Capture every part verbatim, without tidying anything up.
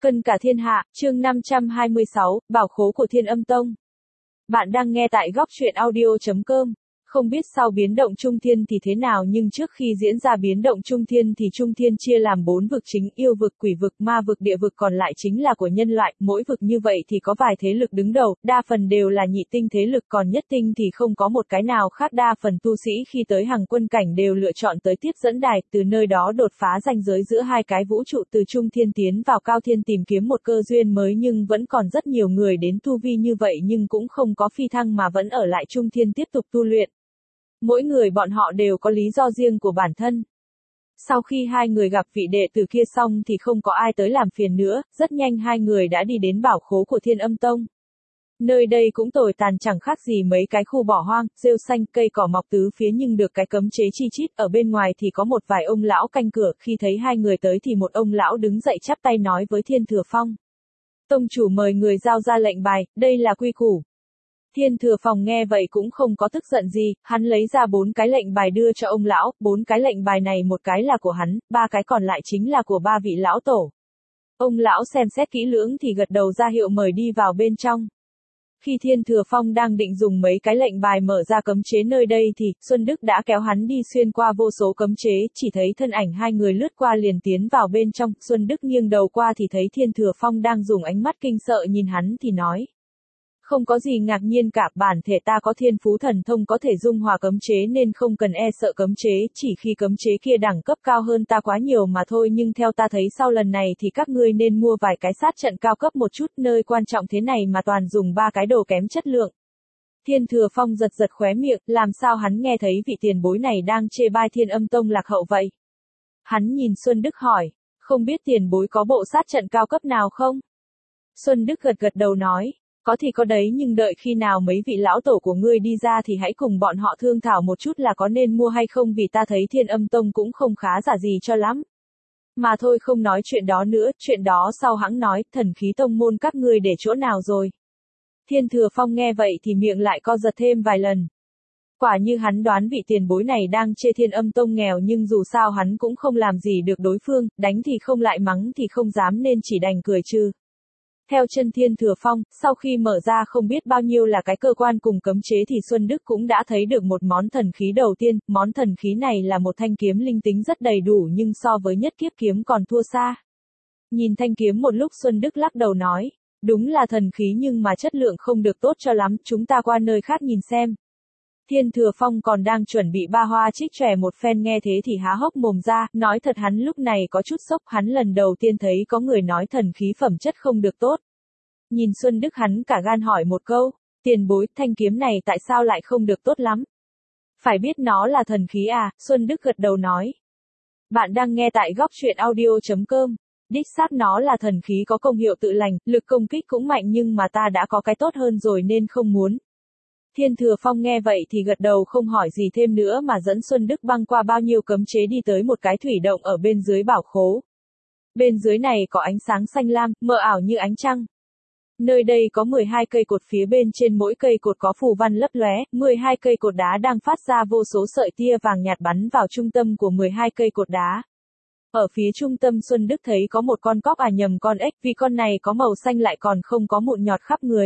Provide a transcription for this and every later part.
Cân cả thiên hạ, chương năm trăm hai mươi sáu, bảo khố của Thiên Âm Tông. Bạn đang nghe tại góc truyện audio.com. Không biết sau biến động Trung Thiên thì thế nào, nhưng trước khi diễn ra biến động Trung Thiên thì Trung Thiên chia làm bốn vực chính: yêu vực, quỷ vực, ma vực, địa vực, còn lại chính là của nhân loại. Mỗi vực như vậy thì có vài thế lực đứng đầu, đa phần đều là nhị tinh thế lực, còn nhất tinh thì không có một cái nào khác. Đa phần tu sĩ khi tới hàng quân cảnh đều lựa chọn tới tiếp dẫn đài, từ nơi đó đột phá ranh giới giữa hai cái vũ trụ, từ Trung Thiên tiến vào Cao Thiên tìm kiếm một cơ duyên mới. Nhưng vẫn còn rất nhiều người đến tu vi như vậy nhưng cũng không có phi thăng mà vẫn ở lại Trung Thiên tiếp tục tu luyện. Mỗi người bọn họ đều có lý do riêng của bản thân. Sau khi hai người gặp vị đệ tử kia xong thì không có ai tới làm phiền nữa, rất nhanh hai người đã đi đến bảo khố của Thiên Âm Tông. Nơi đây cũng tồi tàn chẳng khác gì mấy cái khu bỏ hoang, rêu xanh, cây cỏ mọc tứ phía nhưng được cái cấm chế chi chít. Ở bên ngoài thì có một vài ông lão canh cửa, khi thấy hai người tới thì một ông lão đứng dậy chắp tay nói với Thiên Thừa Phong. Tông chủ mời người giao ra lệnh bài, đây là quy củ. Thiên Thừa Phong nghe vậy cũng không có tức giận gì, hắn lấy ra bốn cái lệnh bài đưa cho ông lão, bốn cái lệnh bài này một cái là của hắn, ba cái còn lại chính là của ba vị lão tổ. Ông lão xem xét kỹ lưỡng thì gật đầu ra hiệu mời đi vào bên trong. Khi Thiên Thừa Phong đang định dùng mấy cái lệnh bài mở ra cấm chế nơi đây thì Xuân Đức đã kéo hắn đi xuyên qua vô số cấm chế, chỉ thấy thân ảnh hai người lướt qua liền tiến vào bên trong. Xuân Đức nghiêng đầu qua thì thấy Thiên Thừa Phong đang dùng ánh mắt kinh sợ nhìn hắn thì nói. Không có gì ngạc nhiên cả, bản thể ta có thiên phú thần thông có thể dung hòa cấm chế nên không cần e sợ cấm chế, chỉ khi cấm chế kia đẳng cấp cao hơn ta quá nhiều mà thôi. Nhưng theo ta thấy sau lần này thì các ngươi nên mua vài cái sát trận cao cấp một chút, nơi quan trọng thế này mà toàn dùng ba cái đồ kém chất lượng. Thiên Thừa Phong giật giật khóe miệng, làm sao hắn nghe thấy vị tiền bối này đang chê bai Thiên Âm Tông lạc hậu vậy? Hắn nhìn Xuân Đức hỏi, không biết tiền bối có bộ sát trận cao cấp nào không? Xuân Đức gật gật đầu nói. Có thì có đấy, nhưng đợi khi nào mấy vị lão tổ của ngươi đi ra thì hãy cùng bọn họ thương thảo một chút là có nên mua hay không, vì ta thấy Thiên Âm Tông cũng không khá giả gì cho lắm. Mà thôi không nói chuyện đó nữa, chuyện đó sau hãng nói. Thần khí tông môn các ngươi để chỗ nào rồi? Thiên Thừa Phong nghe vậy thì miệng lại co giật thêm vài lần. Quả như hắn đoán, vị tiền bối này đang chê Thiên Âm Tông nghèo, nhưng dù sao hắn cũng không làm gì được đối phương, đánh thì không lại mắng thì không dám nên chỉ đành cười trừ. Theo chân Thiên Thừa Phong, sau khi mở ra không biết bao nhiêu là cái cơ quan cùng cấm chế thì Xuân Đức cũng đã thấy được một món thần khí đầu tiên. Món thần khí này là một thanh kiếm linh tính rất đầy đủ nhưng so với nhất kiếp kiếm còn thua xa. Nhìn thanh kiếm một lúc Xuân Đức lắc đầu nói, đúng là thần khí nhưng mà chất lượng không được tốt cho lắm, chúng ta qua nơi khác nhìn xem. Thiên Thừa Phong còn đang chuẩn bị ba hoa trích chòe một phen, nghe thế thì há hốc mồm ra, nói thật hắn lúc này có chút sốc, hắn lần đầu tiên thấy có người nói thần khí phẩm chất không được tốt. Nhìn Xuân Đức hắn cả gan hỏi một câu, tiền bối, thanh kiếm này tại sao lại không được tốt lắm? Phải biết nó là thần khí à? Xuân Đức gật đầu nói. Bạn đang nghe tại góc truyện audio.com. Đích xác nó là thần khí có công hiệu tự lành, lực công kích cũng mạnh, nhưng mà ta đã có cái tốt hơn rồi nên không muốn. Thiên Thừa Phong nghe vậy thì gật đầu không hỏi gì thêm nữa mà dẫn Xuân Đức băng qua bao nhiêu cấm chế đi tới một cái thủy động ở bên dưới bảo khố. Bên dưới này có ánh sáng xanh lam, mờ ảo như ánh trăng. Nơi đây có mười hai cây cột, phía bên trên mỗi cây cột có phù văn lấp lóe, mười hai cây cột đá đang phát ra vô số sợi tia vàng nhạt bắn vào trung tâm của mười hai cây cột đá. Ở phía trung tâm Xuân Đức thấy có một con cóc, à nhầm, con ếch, vì con này có màu xanh lại còn không có mụn nhọt khắp người.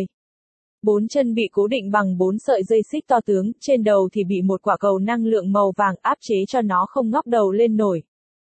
Bốn chân bị cố định bằng bốn sợi dây xích to tướng, trên đầu thì bị một quả cầu năng lượng màu vàng áp chế cho nó không ngóc đầu lên nổi.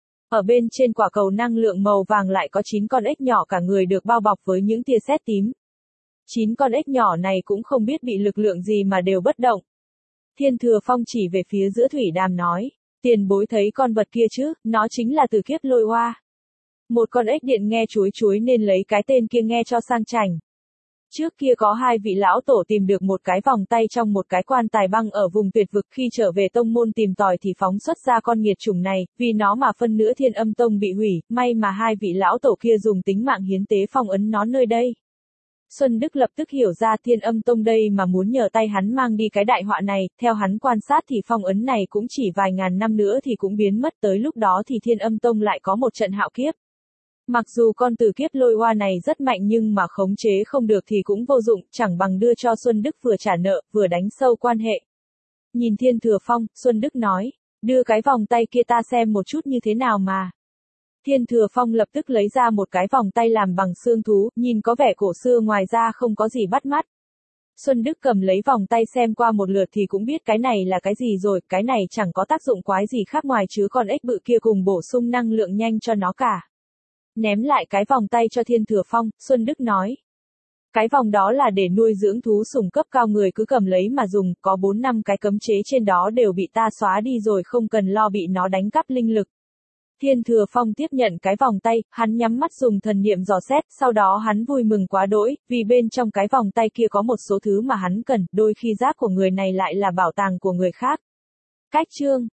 Ở bên trên quả cầu năng lượng màu vàng lại có chín con ếch nhỏ, cả người được bao bọc với những tia sét tím. Chín con ếch nhỏ này cũng không biết bị lực lượng gì mà đều bất động. Thiên Thừa Phong chỉ về phía giữa thủy đàm nói, tiền bối thấy con vật kia chứ, nó chính là Từ Kiếp Lôi Oa. Một con ếch điện nghe chuối chuối nên lấy cái tên kia nghe cho sang chảnh. Trước kia có hai vị lão tổ tìm được một cái vòng tay trong một cái quan tài băng ở vùng tuyệt vực, khi trở về tông môn tìm tòi thì phóng xuất ra con nghiệt chủng này, vì nó mà phân nửa Thiên Âm Tông bị hủy, may mà hai vị lão tổ kia dùng tính mạng hiến tế phong ấn nó nơi đây. Xuân Đức lập tức hiểu ra Thiên Âm Tông đây mà muốn nhờ tay hắn mang đi cái đại họa này, theo hắn quan sát thì phong ấn này cũng chỉ vài ngàn năm nữa thì cũng biến mất, tới lúc đó thì Thiên Âm Tông lại có một trận hạo kiếp. Mặc dù con Từ Kiếp Lôi Oa này rất mạnh nhưng mà khống chế không được thì cũng vô dụng, chẳng bằng đưa cho Xuân Đức vừa trả nợ, vừa đánh sâu quan hệ. Nhìn Thiên Thừa Phong, Xuân Đức nói, đưa cái vòng tay kia ta xem một chút như thế nào mà. Thiên Thừa Phong lập tức lấy ra một cái vòng tay làm bằng xương thú, nhìn có vẻ cổ xưa ngoài ra không có gì bắt mắt. Xuân Đức cầm lấy vòng tay xem qua một lượt thì cũng biết cái này là cái gì rồi, cái này chẳng có tác dụng quái gì khác ngoài chứ con ếch bự kia cùng bổ sung năng lượng nhanh cho nó cả. Ném lại cái vòng tay cho Thiên Thừa Phong, Xuân Đức nói. Cái vòng đó là để nuôi dưỡng thú sủng cấp cao, người cứ cầm lấy mà dùng, có bốn năm cái cấm chế trên đó đều bị ta xóa đi rồi, không cần lo bị nó đánh cắp linh lực. Thiên Thừa Phong tiếp nhận cái vòng tay, hắn nhắm mắt dùng thần niệm dò xét, sau đó hắn vui mừng quá đỗi, vì bên trong cái vòng tay kia có một số thứ mà hắn cần, đôi khi giác của người này lại là bảo tàng của người khác. Cách chương